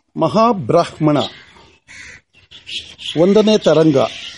ಮಹಾಬ್ರಾಹ್ಮಣ 1ನೇ ತರಂಗ.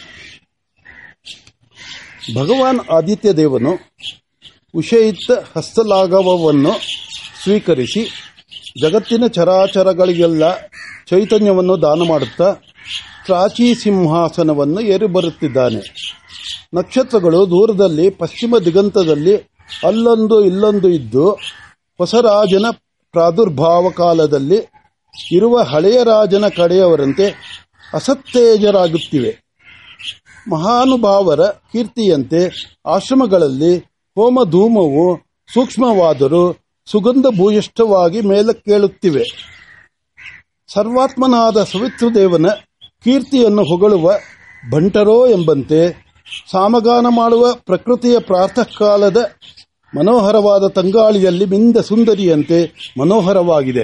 ಭಗವಾನ್ ಆದಿತ್ಯ ದೇವನು ಉಷಯುಕ್ತ ಹಸ್ತಲಾಘವವನ್ನು ಸ್ವೀಕರಿಸಿ ಜಗತ್ತಿನ ಚರಾಚರಗಳಿಗೆಲ್ಲ ಚೈತನ್ಯವನ್ನು ದಾನ ಮಾಡುತ್ತಾ ಪ್ರಾಚೀ ಸಿಂಹಾಸನವನ್ನು ಏರಿ ಬರುತ್ತಿದ್ದಾನೆ. ನಕ್ಷತ್ರಗಳು ದೂರದಲ್ಲಿ ಪಶ್ಚಿಮ ದಿಗಂತದಲ್ಲಿ ಅಲ್ಲೊಂದು ಇಲ್ಲೊಂದು ಇದ್ದು ಹೊಸ ರಾಜನ ಪ್ರಾದುರ್ಭಾವ ಕಾಲದಲ್ಲಿ ಇರುವ ಹಳೆಯ ರಾಜನ ಕಡೆಯವರಂತೆ ಅಸತ್ತೇಜರಾಗುತ್ತಿವೆ. ಮಹಾನುಭಾವರ ಕೀರ್ತಿಯಂತೆ ಆಶ್ರಮಗಳಲ್ಲಿ ಹೋಮಧೂಮವು ಸೂಕ್ಷ್ಮವಾದರೂ ಸುಗಂಧ ಭೂಯಿಷ್ಠವಾಗಿ ಮೇಲಕ್ಕೇಳುತ್ತಿವೆ. ಸರ್ವಾತ್ಮನಾದ ಸವಿತೃದೇವನ ಕೀರ್ತಿಯನ್ನು ಹೊಗಳುವ ಬಂಟರೋ ಎಂಬಂತೆ ಸಾಮಗಾನ ಮಾಡುವ ಪ್ರಕೃತಿಯ ಪ್ರಾತಃ ಕಾಲದ ಮನೋಹರವಾದ ತಂಗಾಳಿಯಲ್ಲಿ ಮಿಂದ ಸುಂದರಿಯಂತೆ ಮನೋಹರವಾಗಿದೆ.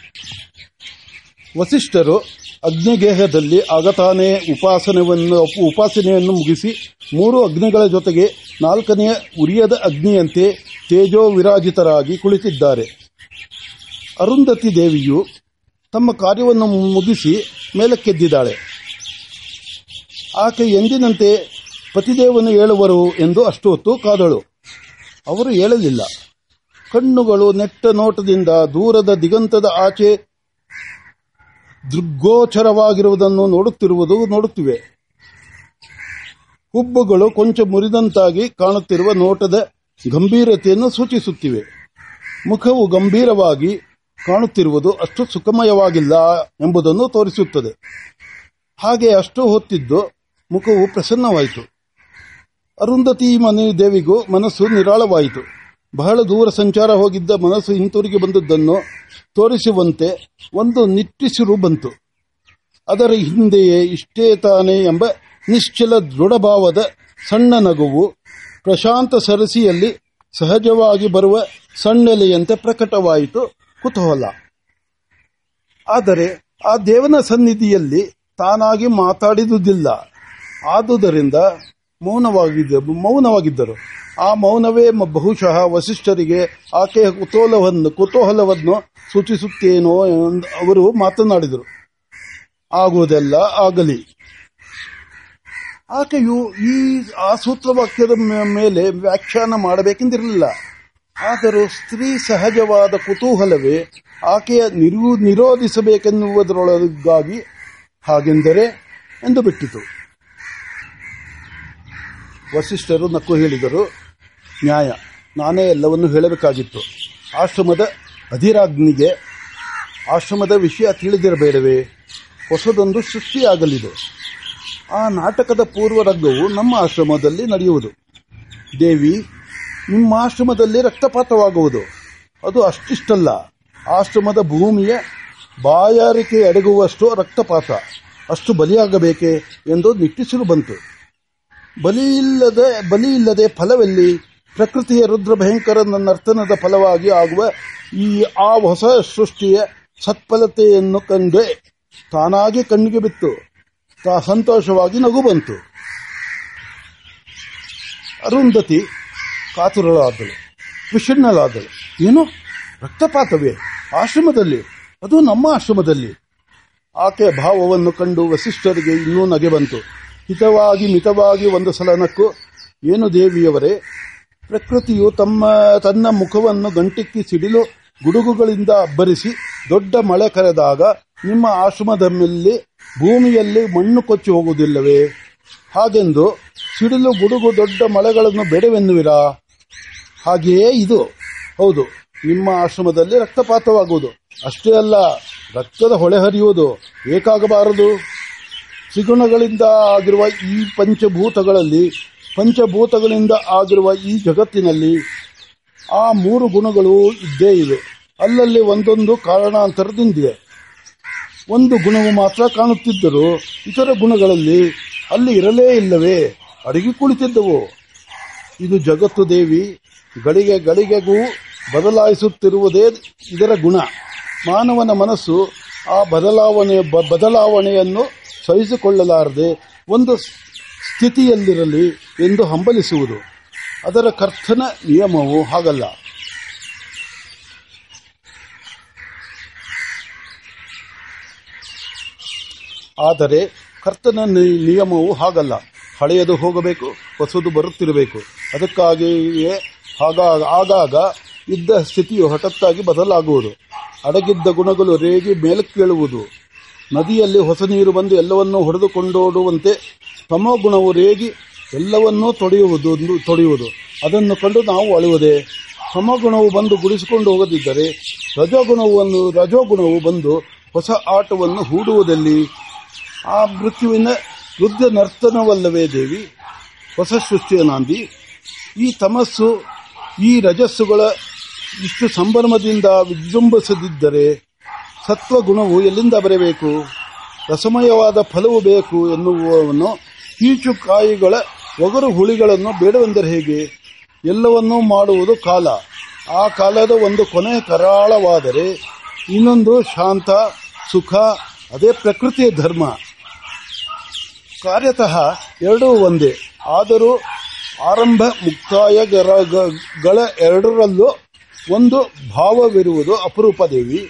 ವಸಿಷ್ಠರು ಅಗ್ನಿಗೇಹದಲ್ಲಿ ಆಗತಾನೇ ಉಪಾಸನೆಯನ್ನು ಮುಗಿಸಿ 3 ಅಗ್ನಿಗಳ ಜೊತೆಗೆ 4ನೆಯ ಉರಿಯದ ಅಗ್ನಿಯಂತೆ ತೇಜೋ ವಿರಾಜಿತರಾಗಿ ಕುಳಿತಿದ್ದಾರೆ. ಅರುಂಧತಿ ದೇವಿಯು ತಮ್ಮ ಕಾರ್ಯವನ್ನು ಮುಗಿಸಿ ಮೇಲಕ್ಕೆದ್ದಿದ್ದಾಳೆ. ಆಕೆ ಎಂದಿನಂತೆ ಪತಿದೇವನು ಏಳುವರು ಎಂದು ಅಷ್ಟು ಹೊತ್ತು ಕಾದಳು. ಅವರು ಏಳಲಿಲ್ಲ. ಕಣ್ಣುಗಳು ನೆಟ್ಟ ನೋಟದಿಂದ ದೂರದ ದಿಗಂತದ ಆಚೆ ದೃಗ್ಗೋಚರವಾಗಿರುವುದನ್ನು ನೋಡುತ್ತಿವೆ. ಹುಬ್ಬುಗಳು ಕೊಂಚ ಮುರಿದಂತಾಗಿ ಕಾಣುತ್ತಿರುವ ನೋಟದ ಗಂಭೀರತೆಯನ್ನು ಸೂಚಿಸುತ್ತಿವೆ. ಮುಖವು ಗಂಭೀರವಾಗಿ ಕಾಣುತ್ತಿರುವುದು ಅಷ್ಟು ಸುಖಮಯವಾಗಿಲ್ಲ ಎಂಬುದನ್ನು ತೋರಿಸುತ್ತದೆ. ಹಾಗೆ ಅಷ್ಟು ಹೊತ್ತಿದ್ದು ಮುಖವು ಪ್ರಸನ್ನವಾಯಿತು. ಅರುಂಧತಿ ದೇವಿಗೂ ಮನಸ್ಸು ನಿರಾಳವಾಯಿತು. ಬಹಳ ದೂರ ಸಂಚಾರ ಹೋಗಿದ್ದ ಮನಸ್ಸು ಹಿಂತಿರುಗಿ ಬಂದದ್ದನ್ನು ತೋರಿಸುವಂತೆ ಒಂದು ನಿಟ್ಟುಸಿರು ಬಂತು. ಅದರ ಹಿಂದೆಯೇ ಇಷ್ಟೇ ತಾನೇ ಎಂಬ ನಿಶ್ಚಲ ದೃಢಭಾವದ ಸಣ್ಣ ನಗುವು ಪ್ರಶಾಂತ ಸರಸಿಯಲ್ಲಿ ಸಹಜವಾಗಿ ಬರುವ ಸಣ್ಣೆಲೆಯಂತೆ ಪ್ರಕಟವಾಯಿತು. ಕುತೂಹಲ. ಆದರೆ ಆ ದೇವನ ಸನ್ನಿಧಿಯಲ್ಲಿ ತಾನಾಗಿ ಮಾತಾಡಿದುದಿಲ್ಲ. ಆದುದರಿಂದ ಮೌನವಾಗಿದ್ದರು. ಆ ಮೌನವೇ ಬಹುಶಃ ವಸಿಷ್ಠರಿಗೆ ಆಕೆಯ ಕುತೂಹಲವನ್ನು ಸೂಚಿಸುತ್ತೇನೋ ಅವರು ಮಾತನಾಡಿದರು. ಆಗುವುದೆಲ್ಲ ಆಗಲಿ. ಆಕೆಯು ಆ ಸೂತ್ರವಾಕ್ಯದ ಮೇಲೆ ವ್ಯಾಖ್ಯಾನ ಮಾಡಬೇಕೆಂದಿರಲಿಲ್ಲ. ಆದರೂ ಸ್ತ್ರೀ ಸಹಜವಾದ ಕುತೂಹಲವೇ ಆಕೆಯ ನಿರೋಧಿಸಬೇಕೆನ್ನುವುದರೊಳಗಾಗಿ ಹಾಗೆಂದರೆ ಎಂದು ಬಿಟ್ಟಿತು. ವಸಿಷ್ಠರು ನಕ್ಕು ಹೇಳಿದರು, ನ್ಯಾಯ, ನಾನೇ ಎಲ್ಲವನ್ನೂ ಹೇಳಬೇಕಾಗಿತ್ತು. ಆಶ್ರಮದ ಅಧಿರಾಜ್ಞಿಗೆ ಆಶ್ರಮದ ವಿಷಯ ತಿಳಿದಿರಬೇಡವೇ? ಹೊಸದೊಂದು ಸೃಷ್ಟಿಯಾಗಲಿದೆ. ಆ ನಾಟಕದ ಪೂರ್ವರಂಗವು ನಮ್ಮ ಆಶ್ರಮದಲ್ಲಿ ನಡೆಯುವುದು. ದೇವಿ, ನಿಮ್ಮ ಆಶ್ರಮದಲ್ಲಿ ರಕ್ತಪಾತವಾಗುವುದು. ಅದು ಅಷ್ಟಿಷ್ಟಲ್ಲ, ಆಶ್ರಮದ ಭೂಮಿಯ ಬಾಯಾರಿಕೆ ಅಡಗುವಷ್ಟು ರಕ್ತಪಾತ. ಅಷ್ಟು ಬಲಿಯಾಗಬೇಕೆ ಎಂದು ನಿಟ್ಟುಸಿರು ಬಂತು. ಬಲಿಯಿಲ್ಲದೆ ಫಲವೆಲ್ಲಿ? ಪ್ರಕೃತಿಯ ರುದ್ರ ಭಯಂಕರ ನರ್ತನದ ಫಲವಾಗಿ ಆಗುವ ಆ ಹೊಸ ಸೃಷ್ಟಿಯ ಸತ್ಫಲತೆಯನ್ನು ಕಂಡೆ ತಾನಾಗಿ ಕಣ್ಣಿಗೆ ಬಿತ್ತು. ಸಂತೋಷವಾಗಿ ನಗು ಬಂತು. ಅರುಂಧತಿ ಕಾತುರಳಾದಳು, ವಿಷಣ್ಣಳಾದಳು. ಏನು, ರಕ್ತಪಾತವೇ ಆಶ್ರಮದಲ್ಲಿ? ಅದು ನಮ್ಮ ಆಶ್ರಮದಲ್ಲಿ? ಆಕೆಯ ಭಾವವನ್ನು ಕಂಡು ವಸಿಷ್ಠರಿಗೆ ಇನ್ನೂ ನಗೆ ಬಂತು. ಮಿತವಾಗಿ ಒಂದು ಸಲ ನಕ್ಕು, ಏನು ದೇವಿಯವರೇ, ಪ್ರಕೃತಿಯು ತನ್ನ ಮುಖವನ್ನು ಗಂಟಿಕ್ಕಿ ಸಿಡಿಲು ಗುಡುಗುಗಳಿಂದ ಅಬ್ಬರಿಸಿ ದೊಡ್ಡ ಮಳೆ ಕರೆದಾಗ ನಿಮ್ಮ ಆಶ್ರಮದ ಮೇಲೆ ಭೂಮಿಯಲ್ಲಿ ಮಣ್ಣು ಕೊಚ್ಚಿ ಹೋಗುವುದಿಲ್ಲವೇ? ಹಾಗೆಂದು ಸಿಡಿಲು ಗುಡುಗು ದೊಡ್ಡ ಮಳೆಗಳನ್ನು ಬೇಡವೆನ್ನುವಿರಾ? ಹಾಗೆಯೇ ಇದು. ಹೌದು, ನಿಮ್ಮ ಆಶ್ರಮದಲ್ಲಿ ರಕ್ತಪಾತವಾಗುವುದು. ಅಷ್ಟೇ ಅಲ್ಲ, ರಕ್ತದ ಹೊಳೆ ಹರಿಯುವುದು ಏಕಾಗಬಾರದು. ತ್ರಿಗುಣಗಳಿಂದ ಆಗಿರುವ ಈ ಪಂಚಭೂತಗಳಿಂದ ಆಗಿರುವ ಈ ಜಗತ್ತಿನಲ್ಲಿ ಆ 3 ಗುಣಗಳು ಇದ್ದೇ ಇವೆ. ಅಲ್ಲಲ್ಲಿ ಒಂದೊಂದು ಕಾರಣಾಂತರದಿಂದಿದೆ. ಒಂದು ಗುಣವು ಮಾತ್ರ ಕಾಣುತ್ತಿದ್ದರೂ ಇತರ ಗುಣಗಳಲ್ಲಿ ಅಲ್ಲಿ ಇರಲೇ ಇಲ್ಲವೇ? ಅಡಗಿ ಕುಳಿತಿದ್ದವು. ಇದು ಜಗತ್ತು ದೇವಿ. ಗಳಿಗೆಗೂ ಬದಲಾಯಿಸುತ್ತಿರುವುದೇ ಇದರ ಗುಣ. ಮಾನವನ ಮನಸ್ಸು ಆ ಬದಲಾವಣೆಯನ್ನು ಸಹಿಸಿಕೊಳ್ಳಲಾರದೆ ಒಂದು ಸ್ಥಿತಿಯಲ್ಲಿರಲಿ ಎಂದು ಹಂಬಲಿಸುವುದು. ಅದರ ಕರ್ತನ ನಿಯಮವು ಹಾಗಲ್ಲ. ಆದರೆ ಕರ್ತನ ನಿಯಮವು ಹಾಗಲ್ಲ. ಹಳೆಯದು ಹೋಗಬೇಕು, ಹೊಸದು ಬರುತ್ತಿರಬೇಕು. ಅದಕ್ಕಾಗಿಯೇ ಆಗಾಗ ಇದ್ದ ಸ್ಥಿತಿಯು ಹಠಾತ್ತಾಗಿ ಬದಲಾಗುವುದು. ಅಡಗಿದ್ದ ಗುಣಗಳು ರೇಗಿ ಮೇಲಕ್ಕೇಳುವುದು. ನದಿಯಲ್ಲಿ ಹೊಸ ನೀರು ಬಂದು ಎಲ್ಲವನ್ನೂ ಹೊಡೆದುಕೊಂಡೋಡುವಂತೆ ತಮೋ ಗುಣವು ರೇಗಿ ಎಲ್ಲವನ್ನೂ ತೊಡೆಯುವುದು. ಅದನ್ನು ಕಂಡು ನಾವು ಅಳುವುದೇ? ಸಮಗುಣವು ಬಂದು ಗುಡಿಸಿಕೊಂಡು ಹೋಗದಿದ್ದರೆ ರಜೋಗುಣವು ಬಂದು ಹೊಸ ಆಟವನ್ನು ಹೂಡುವುದಲ್ಲಿ? ಆ ಮೃತ್ಯುವಿನ ವೃದ್ಧ ನರ್ತನವಲ್ಲವೇ ದೇವಿ ಹೊಸ ಸೃಷ್ಟಿಯ ನಾಂದಿ? ಈ ತಮಸ್ಸು, ಈ ರಜಸ್ಸುಗಳ ಇಷ್ಟು ಸಂಭ್ರಮದಿಂದ ವಿಜೃಂಭಿಸದಿದ್ದರೆ ಸತ್ವಗುಣವು ಎಲ್ಲಿಂದ ಬರಬೇಕು? ರಸಮಯವಾದ ಫಲವು ಬೇಕು ಎನ್ನುವವನು ಕೀಚು ಕಾಯಿಗಳ ಒಗರು ಹುಳಿಗಳನ್ನು ಬೇಡವೆಂದರೆ ಹೇಗೆ? ಎಲ್ಲವನ್ನೂ ಮಾಡುವುದು ಕಾಲ. ಆ ಕಾಲದ ಒಂದು ಕೊನೆ ಕರಾಳವಾದರೆ ಇನ್ನೊಂದು ಶಾಂತ ಸುಖ. ಅದೇ ಪ್ರಕೃತಿಯ ಧರ್ಮ. ಕಾರ್ಯತಃ ಎರಡೂ ಒಂದೇ. ಆದರೂ ಆರಂಭ ಮುಕ್ತಾಯಗಳ ಎರಡರಲ್ಲೂ ಒಂದು ಭಾವವಿರುವುದು ಅಪರೂಪ ದೇವಿ.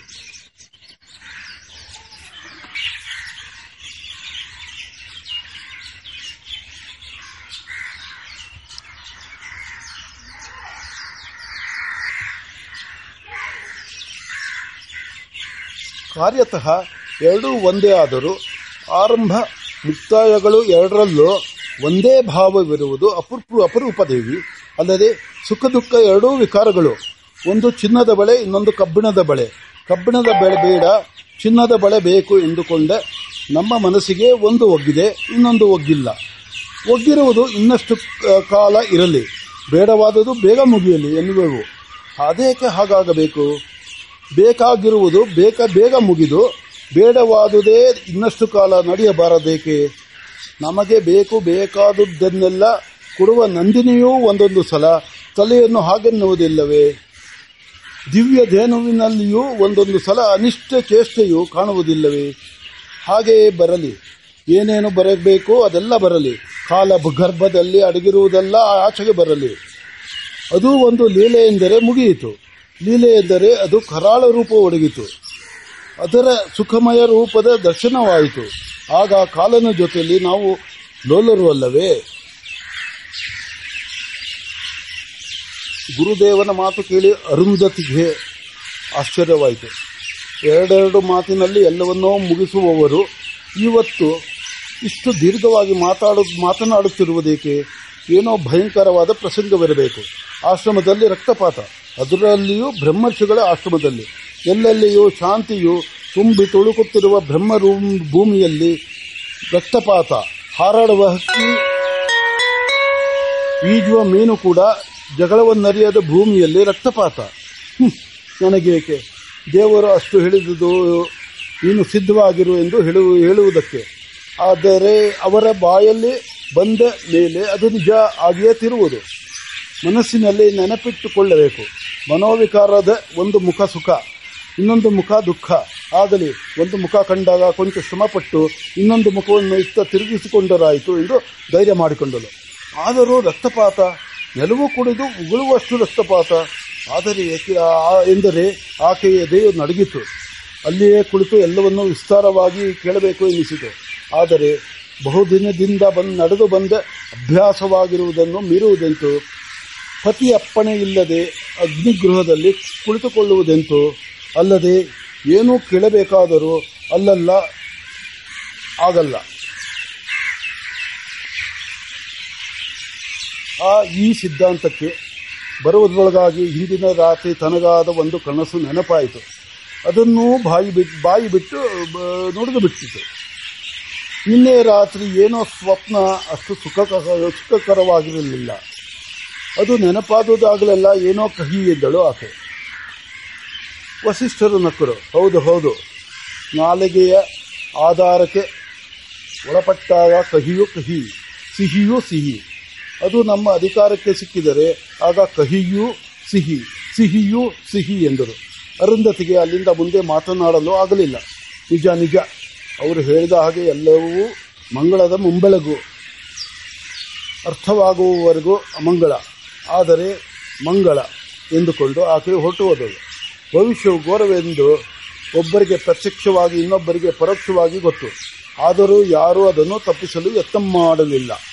ಕಾರ್ಯತಃ ಎರಡೂ ಒಂದೇ. ಆದರೂ ಆರಂಭ ಮುಕ್ತಾಯಗಳು ಎರಡರಲ್ಲೂ ಒಂದೇ ಭಾವವಿರುವುದು ಅಪರೂಪ ದೇವಿ. ಅಲ್ಲದೆ ಸುಖ ದುಃಖ ಎರಡೂ ವಿಕಾರಗಳು. ಒಂದು ಚಿನ್ನದ ಬಳೆ, ಇನ್ನೊಂದು ಕಬ್ಬಿಣದ ಬಳೆ. ಕಬ್ಬಿಣದ ಬಳೆ ಬೇಡ, ಚಿನ್ನದ ಬಳೆ ಬೇಕು ಎಂದುಕೊಂಡ ನಮ್ಮ ಮನಸ್ಸಿಗೆ ಒಂದು ಒಗ್ಗಿದೆ, ಇನ್ನೊಂದು ಒಗ್ಗಿಲ್ಲ. ಒಗ್ಗಿರುವುದು ಇನ್ನಷ್ಟು ಕಾಲ ಇರಲಿ, ಬೇಡವಾದುದು ಬೇಗ ಮುಗಿಯಲಿ ಎನ್ನುವೆವು. ಅದೇಕೆ ಹಾಗಾಗಬೇಕು? ಬೇಕಾಗಿರುವುದು ಬೇಗ ಮುಗಿದು ಬೇಡವಾದುದೇ ಇನ್ನಷ್ಟು ಕಾಲ ನಡೆಯಬಾರದೇಕೆ? ನಮಗೆ ಬೇಕಾದುದನ್ನೆಲ್ಲ ಕೊಡುವ ನಂದಿನಿಯೂ ಒಂದೊಂದು ಸಲ ತಲೆಯನ್ನು ಹಾಗೆನ್ನುವುದಿಲ್ಲವೇ? ದಿವ್ಯ ಧೇನುವಿನಲ್ಲಿಯೂ ಒಂದೊಂದು ಸಲ ಅನಿಷ್ಟ ಚೇಷ್ಟೆಯೂ ಕಾಣುವುದಿಲ್ಲವೇ? ಹಾಗೆಯೇ ಬರಲಿ, ಏನೇನು ಬರಬೇಕೋ ಅದೆಲ್ಲ ಬರಲಿ. ಕಾಲ ಗರ್ಭದಲ್ಲಿ ಅಡಗಿರುವುದೆಲ್ಲ ಆಚೆಗೆ ಬರಲಿ. ಅದು ಒಂದು ಲೀಲೆ ಎಂದರೆ ಮುಗಿಯಿತು. ಲೀಲೆ ಎಂದರೆ ಅದು ಕರಾಳ ರೂಪ ಒಡಗಿತು. ಅದರ ಸುಖಮಯ ರೂಪದ ದರ್ಶನವಾಯಿತು. ಆಗ ಕಾಲನ ಜೊತೆಯಲ್ಲಿ ನಾವು ಲೋಲರು ಅಲ್ಲವೇ? ಗುರುದೇವನ ಮಾತು ಕೇಳಿ ಅರುಂಧತಿಗೆ ಆಶ್ಚರ್ಯವಾಯಿತು. ಎರಡೆರಡು ಮಾತಿನಲ್ಲಿ ಎಲ್ಲವನ್ನೂ ಮುಗಿಸುವವರು ಇವತ್ತು ಇಷ್ಟು ದೀರ್ಘವಾಗಿ ಮಾತನಾಡುತ್ತಿರುವುದೇಕೆ? ಏನೋ ಭಯಂಕರವಾದ ಪ್ರಸಂಗವಿರಬೇಕು. ಆಶ್ರಮದಲ್ಲಿ ರಕ್ತಪಾತ, ಅದರಲ್ಲಿಯೂ ಬ್ರಹ್ಮರ್ಷಿಗಳ ಆಶ್ರಮದಲ್ಲಿ. ಎಲ್ಲೆಲ್ಲಿಯೂ ಶಾಂತಿಯು ತುಂಬಿ ತುಳುಕುತ್ತಿರುವ ಬ್ರಹ್ಮ ಭೂಮಿಯಲ್ಲಿ ರಕ್ತಪಾತ. ಹಾರಾಡುವ ಹಕ್ಕಿ, ಈಜುವ ಮೀನು ಕೂಡ ಜಗಳವನ್ನರಿಯದ ಭೂಮಿಯಲ್ಲಿ ರಕ್ತಪಾತ. ನನಗೇಕೆ? ದೇವರು ಅಷ್ಟು ಹೇಳಿದುದು ನೀನು ಸಿದ್ಧವಾಗಿರು ಎಂದು ಹೇಳುವುದಕ್ಕೆ. ಆದರೆ ಅವರ ಬಾಯಲ್ಲಿ ಬಂದ ಮೇಲೆ ಅದು ನಿಜ ಆಗಿಯೇ ತಿರುವುದು. ಮನಸ್ಸಿನಲ್ಲಿ ನೆನಪಿಟ್ಟುಕೊಳ್ಳಬೇಕು. ಮನೋವಿಕಾರದ ಒಂದು ಮುಖ ಸುಖ, ಇನ್ನೊಂದು ಮುಖ ದುಃಖ ಆಗಲಿ. ಒಂದು ಮುಖ ಕಂಡಾಗ ಕೊಂಚ ಶ್ರಮಪಟ್ಟು ಇನ್ನೊಂದು ಮುಖವನ್ನು ಇತ್ತ ತಿರುಗಿಸಿಕೊಂಡರಾಯಿತು ಎಂದು ಧೈರ್ಯ ಮಾಡಿಕೊಂಡಳು. ಆದರೂ ರಕ್ತಪಾತ, ನೆಲವು ಕುಡಿದು ಉಗುಳುವಷ್ಟು ರಕ್ತಪಾತ. ಆದರೆ ಎಂದರೆ ಆಕೆಯ ಎದೆಯು ನಡಗಿತು. ಅಲ್ಲಿಯೇ ಕುಳಿತು ಎಲ್ಲವನ್ನೂ ವಿಸ್ತಾರವಾಗಿ ಕೇಳಬೇಕು ಎನ್ನಿಸಿತು. ಆದರೆ ಬಹುದಿನದಿಂದ ನಡೆದು ಬಂದ ಅಭ್ಯಾಸವಾಗಿರುವುದನ್ನು ಮೀರುವುದೆಂತು? ಪತಿ ಅಪ್ಪಣೆ ಇಲ್ಲದೆ ಅಗ್ನಿಗೃಹದಲ್ಲಿ ಕುಳಿತುಕೊಳ್ಳುವುದೆಂತು? ಅಲ್ಲದೆ ಏನೂ ಕೇಳಬೇಕಾದರೂ ಆಗಲ್ಲ. ಈ ಸಿದ್ಧಾಂತಕ್ಕೆ ಬರುವುದರೊಳಗಾಗಿ ಹಿಂದಿನ ರಾತ್ರಿ ತನಗಾದ ಒಂದು ಕನಸು ನೆನಪಾಯಿತು. ಅದನ್ನು ಬಾಯಿ ಬಿಟ್ಟು ನುಡಿದು ಬಿಟ್ಟಿತು. ನಿನ್ನೆ ರಾತ್ರಿ ಏನೋ ಸ್ವಪ್ನ ಅಷ್ಟು ಸುಖಕರವಾಗಿರಲಿಲ್ಲ. ಅದು ನೆನಪಾದುದಾಗಲೆಲ್ಲ ಏನೋ ಕಹಿ ಎಂದಳು ಆಕೆ. ವಸಿಷ್ಠರು ನಕ್ಕರು. ಹೌದು, ನಾಲಿಗೆಯ ಆಧಾರಕ್ಕೆ ಒಳಪಟ್ಟಾಗ ಕಹಿಯೂ ಕಹಿ, ಸಿಹಿಯೂ ಸಿಹಿ. ಅದು ನಮ್ಮ ಅಧಿಕಾರಕ್ಕೆ ಸಿಕ್ಕಿದರೆ ಆಗ ಕಹಿಯೂ ಸಿಹಿ, ಸಿಹಿಯೂ ಸಿಹಿ ಎಂದರು. ಅರುಂಧತಿಗೆ ಅಲ್ಲಿಂದ ಮುಂದೆ ಮಾತನಾಡಲು ಆಗಲಿಲ್ಲ. ನಿಜ, ಅವರು ಹೇಳಿದ ಹಾಗೆ ಎಲ್ಲವೂ ಮಂಗಳದ ಮುಂಬೆಳಗು. ಅರ್ಥವಾಗುವವರೆಗೂ ಅಮಂಗಳ, ಆದರೆ ಮಂಗಳ ಎಂದುಕೊಂಡು ಆಕೆ ಹೊರಟು ಹೋದಳು. ಭವಿಷ್ಯವು ಘೋರವೆಂದು ಒಬ್ಬರಿಗೆ ಪ್ರತ್ಯಕ್ಷವಾಗಿ ಇನ್ನೊಬ್ಬರಿಗೆ ಪರೋಕ್ಷವಾಗಿ ಗೊತ್ತು. ಆದರೂ ಯಾರೂ ಅದನ್ನು ತಪ್ಪಿಸಲು ಯತ್ನ ಮಾಡಲಿಲ್ಲ.